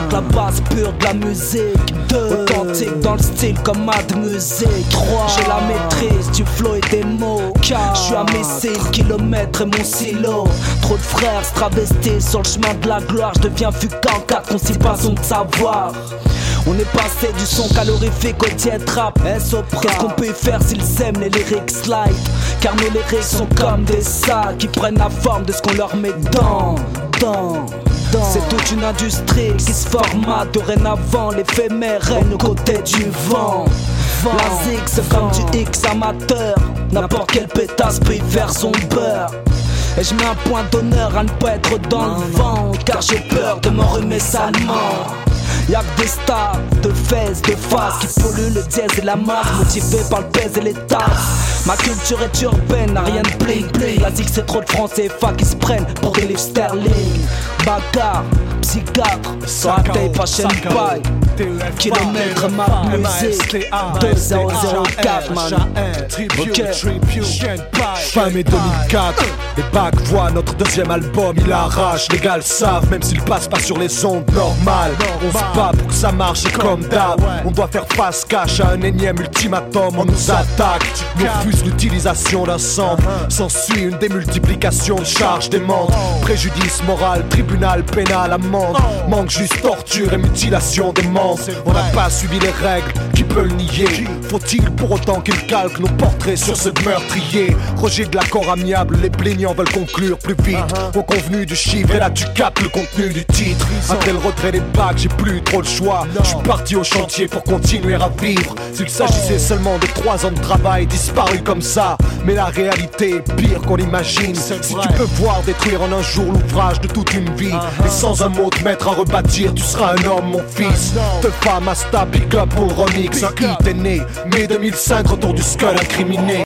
que la base pure de la musique. 2, authentique dans le style comme Mad Music. 3, j'ai la maîtrise du flow et des mots. 4, je suis un missile, kilomètre et mon silo. Trop de frères se travestissent sur le chemin de la gloire. Je deviens fucant, 4 constipations de savoir. On est passé du son calorifique au diète rap. Qu'est-ce qu'on peut y faire s'ils aiment les lyrics light? Car nos lyrics sont comme des sacs qui prennent la forme de ce qu'on leur met dans. C'est toute une industrie qui se formate dorénavant. L'éphémère règne aux côtés du vent. La zig c'est comme du X amateur. N'importe quel pétasse peut y faire son beurre. Et je mets un point d'honneur à ne pas être dans le vent, car j'ai peur de m'enrhumer salement. Y'a que des stars, de fesses, de faces qui polluent le dièse et la masse, motivés par le pèse et les tasses. Ma culture est urbaine, n'a rien de bling bling. La zig c'est trop de francs CFA qui se prennent pour des livres sterling. Bagarre, psychiatre, raté, pas chaîne paille. Kilomètre, Mad Music 2004 man. Ok. Fin mai 2004, les bacs voient notre deuxième album, il arrache. Les gars le savent, même s'il passe pas sur les ondes normales. On se bat pour que ça marche et comme d'hab, on doit faire face cash à un énième ultimatum. On nous attaque, nous refuse l'utilisation d'un sang. S'ensuit une démultiplication de charges des membres. Préjudice moral, tribunal pénal, amende. Manque juste torture et mutilation des membres. On n'a pas suivi les règles, qui peut le nier? Faut-il pour autant qu'il calque nos portraits sur ce meurtrier? Rejet de l'accord amiable, les plaignants veulent conclure plus vite. Au convenu du chiffre et là tu captes le contenu du titre. Après le retrait des bacs, j'ai plus trop le choix. Je suis parti au chantier pour continuer à vivre. S'il s'agissait seulement de 3 ans de travail disparus comme ça, mais la réalité est pire qu'on imagine. Si tu peux voir détruire en un jour l'ouvrage de toute une vie, et sans un mot te mettre à rebâtir, tu seras un homme mon fils. De femme à sta, big up pour le remix. Un hit est né, mai 2005, retour du skull incriminé.